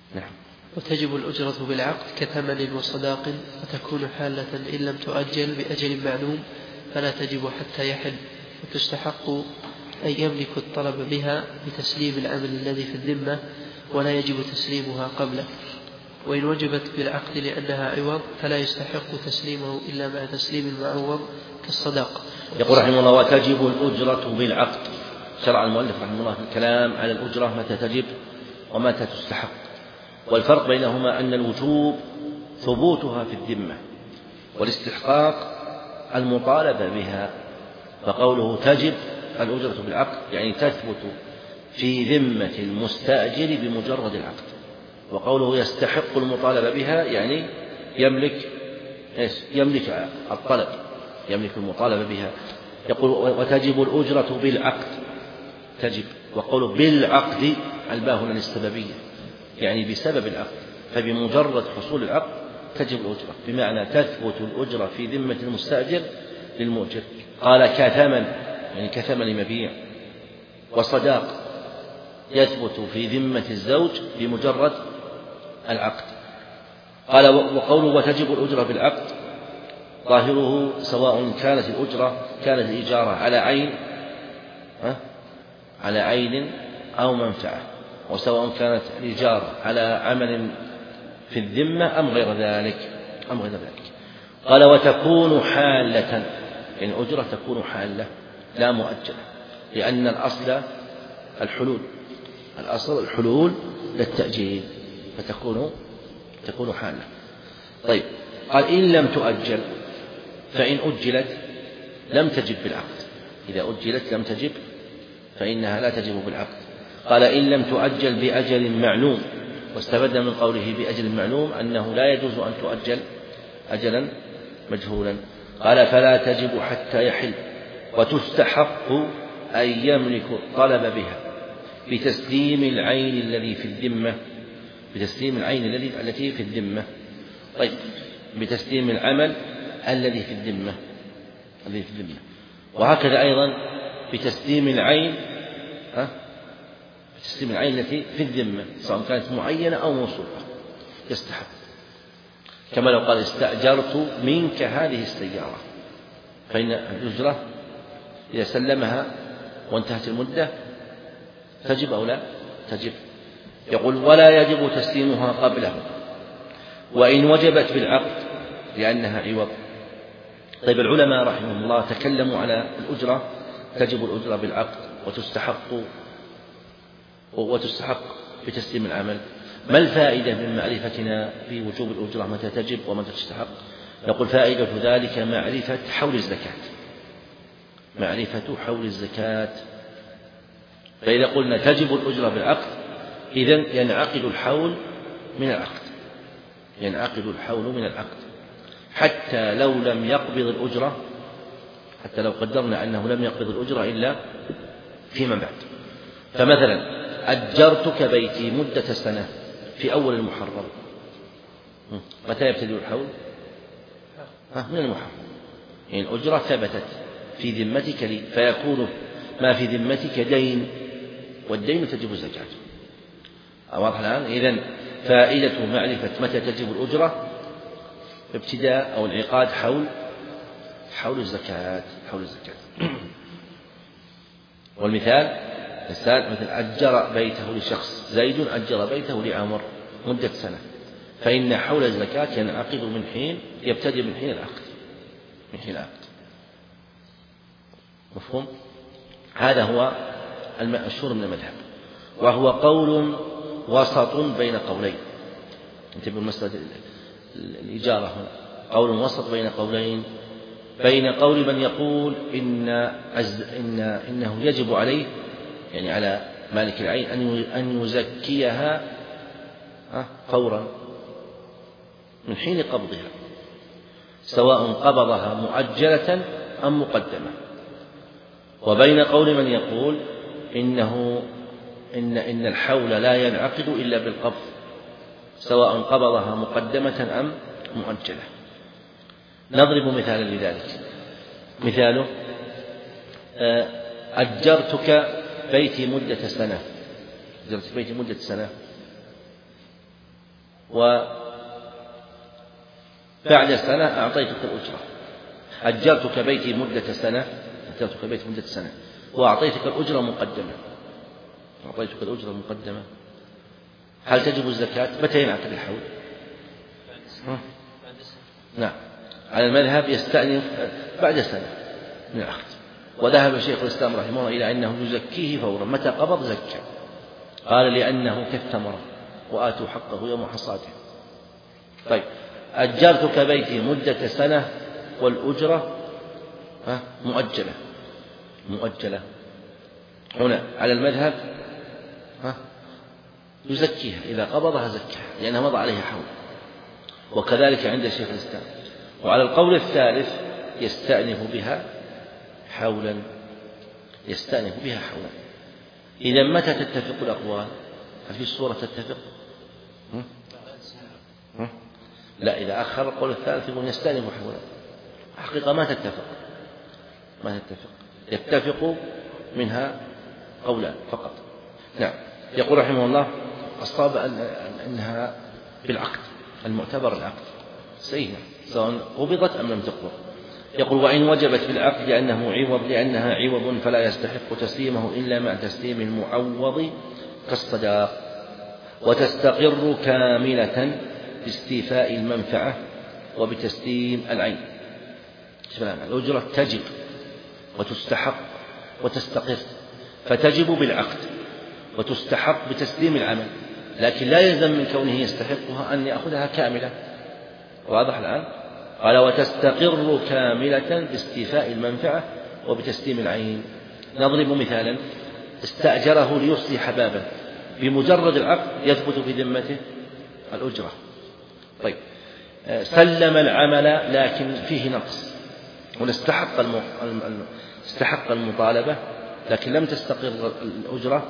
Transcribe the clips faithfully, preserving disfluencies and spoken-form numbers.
نعم. وتجب الأجرة بالعقد كثمن وصداق، وتكون حالة إن لم تؤجل بأجل معلوم فلا تجب حتى يحل، وتستحق أن يملك الطلب بها بتسليم العمل الذي في الذمة، ولا يجب تسليمها قبله. وإن وجبت بالعقد لأنها عوض فلا يستحق تسليمه إلا مع تسليم المعوض كالصداق. يقول رحمه الله: وتجب الأجرة بالعقد. شرع المؤلف رحمه الله في الكلام على الأجرة متى تجب ومتى تستحق، والفرق بينهما أن الوجوب ثبوتها في الذمة، والاستحقاق المطالبة بها. فقوله تجب الأجرة بالعقد يعني تثبت في ذمة المستأجر بمجرد العقد، وقوله يستحق المطالبة بها يعني يملك يملك الطلب، يملك المطالبة بها. يقول: وتجب الأجرة بالعقد، تجب، وقوله بالعقد الباء هنا للسببية يعني بسبب العقد، فبمجرد حصول العقد تجب الأجرة، بمعنى تثبت الأجرة في ذمة المستأجر للمؤجر. قال كثمن يعني كثمن مبيع، وصداق يثبت في ذمة الزوج بمجرد العقد. قال: وقوله وتجب الأجرة بالعقد ظاهره سواء كانت الأجرة كانت الإجارة على عين على عين أو منفعة، وسواء كانت الإجارة على عمل في الذمة أم غير ذلك أم غير ذلك. قال: وتكون حالة يعني الأجرة تكون حالة لا مؤجلة، لأن الأصل الحلول، الأصل الحلول للتأجيل، فتكون تكون حالة. طيب، قال: إن لم تؤجل، فإن أجلت لم تجب بالعقد. إذا أجلت لم تجب فإنها لا تجب بالعقد. قال: إن لم تؤجل بأجل معلوم، واستفاد من قوله بأجل معلوم أنه لا يجوز أن تؤجل أجلا مجهولا. قال: فلا تجب حتى يحل، وتستحق أن يملك الطلب بها بتسليم العين الذي في الذمة، بتسليم العين الذي التي في الذمة. طيب، بتسليم العمل الذي في الذمة الذي في الذمة وهكذا أيضا بتسليم العين ها بتسليم العين التي في الذمة، سواء كانت معينة أو موصولة يستحق، كما لو قال: استأجرت منك هذه السيارة، فإن الأجرة إذا سلمها وانتهت المدة تجب أو لا تجب. يقول: ولا يجب تسليمها قبله، وإن وجبت بالعقد لأنها عوض. طيب، العلماء رحمهم الله تكلموا على الأجرة، تجب الأجرة بالعقد وتستحق وتستحق بتسليم العمل. ما الفائدة من معرفتنا في وجوب الأجرة متى تجب ومتى تستحق؟ يقول: فائدة ذلك معرفة حول الزكاة، معرفة حول الزكاة. فإذا قلنا تجب الأجرة بالعقد إذن ينعقد الحول من العقد، ينعقد الحول من العقد حتى لو لم يقبض الأجرة، حتى لو قدرنا أنه لم يقبض الأجرة إلا فيما بعد. فمثلا أجرتك بيتي مدة سنة في أول المحرم، متى يبتدئ الحول؟ من المحرم، يعني الأجرة ثبتت في ذمتك لي، فيكون ما في ذمتك دين، والدين تجب الزكاة. واضح الآن؟ إذن فائدة معرفة متى تجب الأجرة ابتداء أو انعقاد حول حول الزكاة حول الزكاة. والمثال مثل أجر بيته لشخص، زيد أجر بيته لعمر مدة سنة، فإن حول الزكاة ينعقد من حين يبتدئ من حين العقد من حين العقد. مفهوم؟ هذا هو المشهور من المذهب، وهو قول وسط بين قولين. انتبهوا المسألة الإجارة هنا قول وسط بين قولين، بين قول من يقول إن إن إنه يجب عليه يعني على مالك العين أن يزكيها فورا من حين قبضها، سواء قبضها مؤجلة أم مقدمة، وبين قول من يقول إنه إن إن الحول لا ينعقد إلا بالقبض، سواء قبضها مقدمة أم مؤجلة. نضرب مثالا لذلك، مثاله: أجرتك بيتي مدة سنة، أجرت بيتي مدة سنة، وبعد سنة أعطيتك الأجرة. أجرتك بيتي مدة سنة أجرتك بيتي مدة سنة وأعطيتك الأجرة مقدمة أعطيتك الأجرة مقدمة هل تجب الزكاة؟ متى ينعقد الحول؟ نعم، على المذهب يستأنف بعد سنة من العقد. وذهب شيخ الإسلام رحمه الله إلى أنه يزكيه فورا، متى قبض زكى. قال لأنه كالثمرة وآتوا حقه يوم حصاده. طيب، أجرتك بيتي مدة سنة والأجرة مؤجلة مؤجلة هنا على المذهب يزكيها، إذا قبضها زكاها لأنها مضى عليها حول، وكذلك عند شيخ الإسلام. وعلى القول الثالث يستأنف بها حولا يستأنف بها حولا. إذا متى تتفق الأقوال؟ هل في الصورة تتفق؟ هم؟ هم؟ لا، إذا أخر القول الثالث يقول يستأنف حولا، حقيقة ما تتفق ما تتفق يتفق منها قولان فقط. نعم. يقول رحمه الله الصواب أنها بالعقد، المعتبر العقد سيئة سواء قبضت أم لم تقبض. يقول وإن وجبت بالعقد لأنه عوض لأنها عوض فلا يستحق تسليمه إلا مع تسليم المعوض كالصداق. وتستقر كاملة باستيفاء المنفعة وبتسليم العين. الأجرة تجب وتستحق وتستقر، فتجب بالعقد وتستحق بتسليم العمل، لكن لا يلزم من كونه يستحقها أن يأخذها كاملة. واضح الآن؟ قال وتستقر كاملة باستيفاء المنفعة وبتسليم العين. نضرب مثالا: استأجره ليصلح بابا، بمجرد العقد يثبت في ذمته الأجرة. طيب، سلم العمل لكن فيه نقص، واستحق استحق المطالبة لكن لم تستقر الأجرة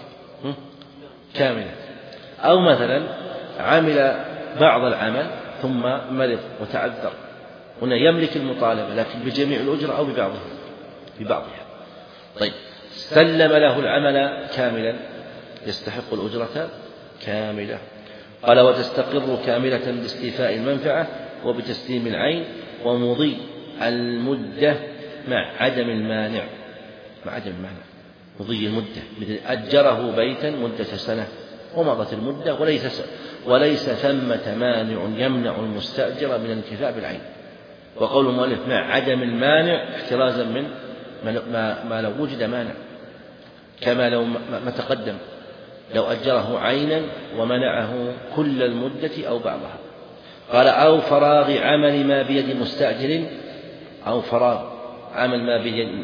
كاملة. أو مثلا عمل بعض العمل ثم مرض وتعذر، هنا يملك المطالبة لكن بجميع الأجرة أو ببعضها ببعضها. طيب، سلم له العمل كاملا يستحق الأجرة كاملة. قال وتستقر كاملة باستيفاء المنفعة وبتسليم العين ومضي المدة مع عدم المانع مع عدم المانع مضي المدة، مثل أجره بيتا مدة سنة ومضت المدة وليس وليس ثمة مانع يمنع المستأجر من الانتفاع بالعين. وقول المؤلف مع عدم المانع احترازا من ما, ما لو وجد مانع، كما لو ما تقدم لو أجره عينا ومنعه كل المدة أو بعضها. قال أو فراغ عمل ما بيد مستأجر أو فراغ عمل ما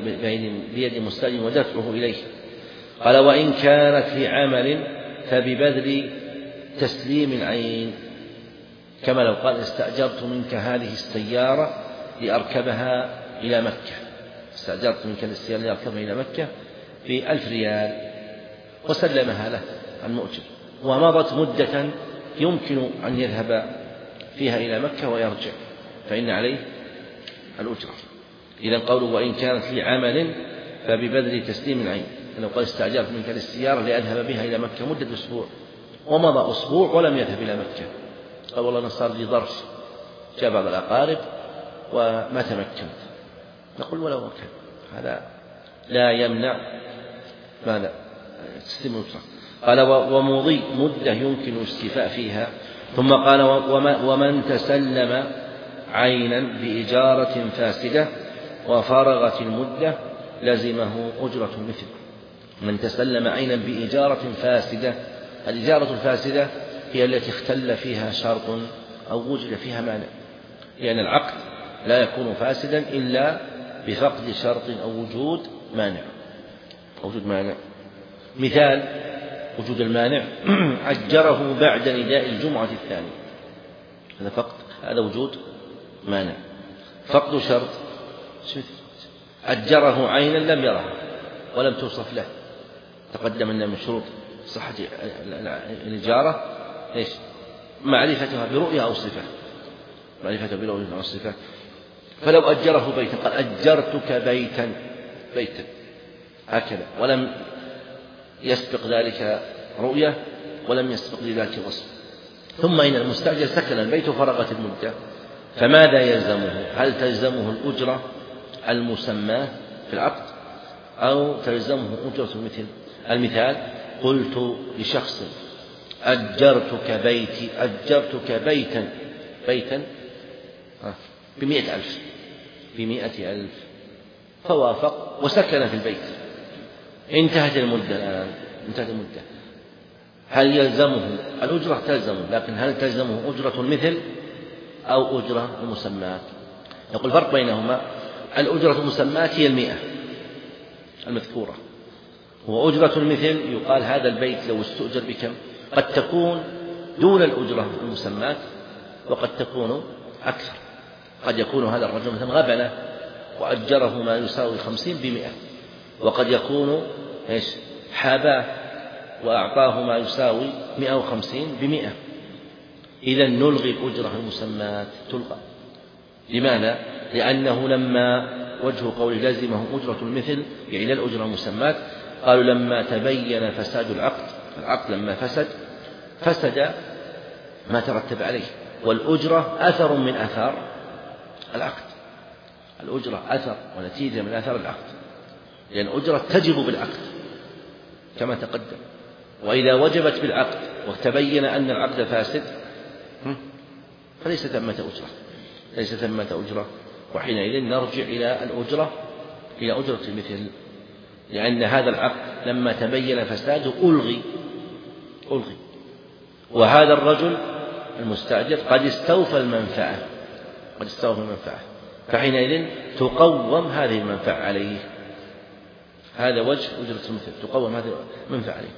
بيد مستأجر ودفعه إليه. قال وإن كانت لعمل فببذل تسليم العين، كما لو قال استأجرت منك هذه السيارة لأركبها إلى مكة استأجرت منك السيارة لأركبها إلى مكة بألف ريال وسلمها له المؤجر، ومضت مدة يمكن أن يذهب فيها إلى مكة ويرجع، فإن عليه الأجرة. إذا قوله وإن كانت لعمل فببذل تسليم العين، لو قال استأجرت منك السيارة لأذهب بها إلى مكة مدة أسبوع ومضى أسبوع ولم يذهب إلى مكة، قال والله أنا صار لي ظرف جاء بعض الأقارب وما تمكنت، نقول ولو كان هذا لا يمنع ماذا تسليم الأجرة. قال ومضي مدة يمكن الاستيفاء فيها. ثم قال ومن تسلم عينا بإجارة فاسدة وفارغت المدة لزمه أجرة مثل. من تسلم عينا بإجارة فاسدة، الإجارة الفاسدة هي التي اختل فيها شرط أو وجد فيها مانع، لأن العقد لا يكون فاسدا إلا بفقد شرط أو وجود مانع وجود مانع. مثال وجود المانع أجره بعد نداء الجمعة الثانية، هذا فقد، هذا وجود مانع. فقد شرط أجره عينا لم يرها ولم توصف له، تقدم أن من شروط صحة الإجارة إيش؟ معرفتها برؤية أو صفة، معرفتها برؤية أو صفة. فلو أجره بيتا قال أجرتك بيتا بيتا هكذا ولم يسبق ذلك رؤية ولم يسبق لذلك وصف، ثم إن المستأجر سكن البيت وفرغت المدة، فماذا يلزمه؟ هل تلزمه الأجرة المسماة في العقد أو تلزمه أجرة المثل؟ المثال: قلت لشخص أجرتك بيتي أجرتك بيتا بيتا بمئة ألف بمئة ألف، فوافق وسكن في البيت. انتهت المدة الآن انتهت المدة هل يلزمه الأجرة؟ تلزمه، لكن هل تلزمه أجرة المثل أو أجرة المسمات؟ يقول الفرق بينهما: الأجرة المسمات هي المئة المذكورة، وأجرة المثل يقال هذا البيت لو استؤجر بكم، قد تكون دون الأجرة المسمات وقد تكون أكثر. قد يكون هذا الرجل مثلا غبنة وأجره ما يساوي خمسين بمئة، وقد يكون إيش حاباه وأعطاه ما يساوي مئة وخمسين بمئة. إذن نلغي الأجرة المسمات، تلغى. لماذا؟ لأنه لما وجه قوله لازمه أجرة المثل يعني الأجرة المسمات، قالوا لما تبين فساد العقد، العقد لما فسد فسد ما ترتب عليه، والأجرة أثر من آثار العقد، الأجرة أثر ونتيجة من آثار العقد، لأن الأجرة تجب بالعقد كما تقدم، وإذا وجبت بالعقد وتبين أن العقد فاسد فليس ثمة أجرة ليس ثمة أجرة وحينئذ نرجع إلى الأجرة إلى أجرة المثل، لأن هذا العقد لما تبين فساده ألغي ألغي وهذا الرجل المستأجر قد استوفى المنفعة قد استوفى المنفعة فحينئذ تقوم هذه المنفعة عليه. هذا وجه أجرة المثل، تقوم هذه المنفعة عليه.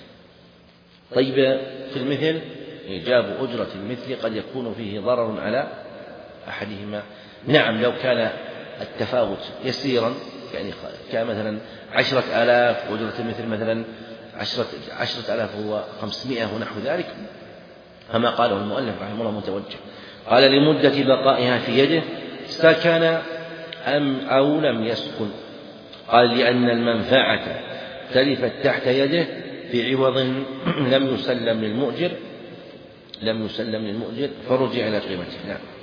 طيب، في المثل إيجاب أجرة المثل قد يكون فيه ضرر على أحدهما. نعم، لو كان التفاوت يسيرا، يعني كان مثلا عشرة آلاف وأجرة المثل مثلا عشرة, عشرة آلاف هو خمسمائة ونحو ذلك، كما قاله المؤلف رحمه الله متوجه. قال: لمدة بقائها في يده سكن أم أو لم يسكن. قال: لأن المنفعة تلفت تحت يده بعوض لم يسلم للمؤجر لم يسلم للمؤجر فرجع إلى قيمته. نعم.